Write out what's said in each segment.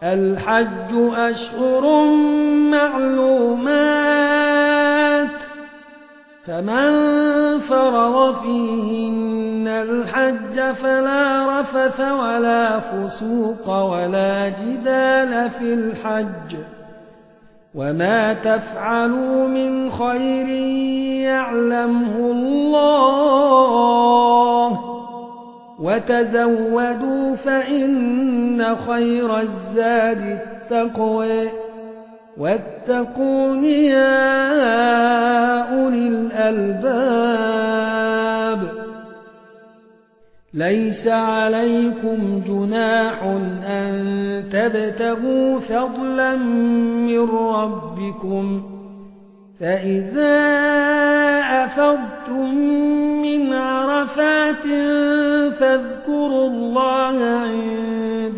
الحج أشهر معلومات فمن فرض فيهن الحج فلا رفث ولا فسوق ولا جدال في الحج وما تفعلوا من خير يعلمه الله وتزودوا فإن خير الزاد التقوى واتقون يا أولي الألباب ليس عليكم جناح أن تبتغوا فضلا من ربكم فإذا أفضتم من عرفات فاذكروا الله عند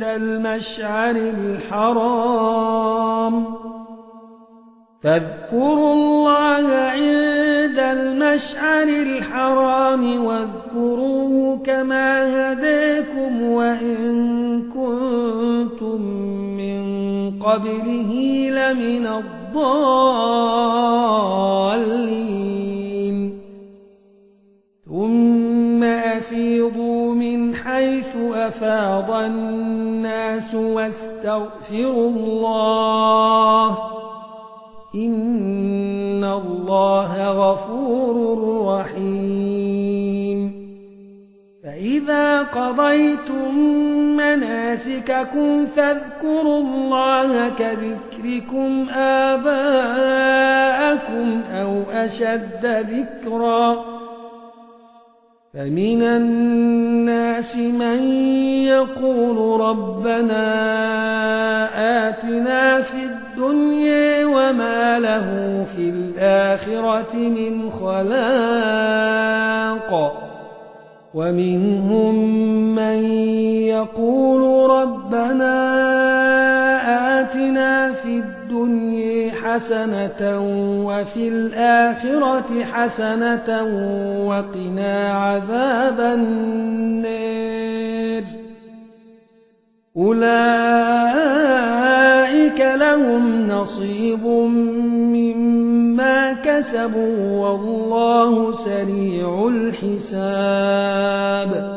المشعر الحرام واذكروه كما هداكم وإن كنتم من قبله لمن الضالين ثم أفيضوا من حيث أفاض الناس واستغفروا الله إن الله غفور رحيم فإذا قضيتم مناسككم فاذكروا الله كذكركم آباءكم أو أشد ذكرا فمن الناس من يقول ربنا آتنا في الدنيا وما له في الآخرة من خلاق ومنهم من يقول ربنا آتنا في الدنيا حسنة وفي الآخرة حسنة وقنا عذاب النار أولئك لهم نصيب مما كسبوا والله سريع الحساب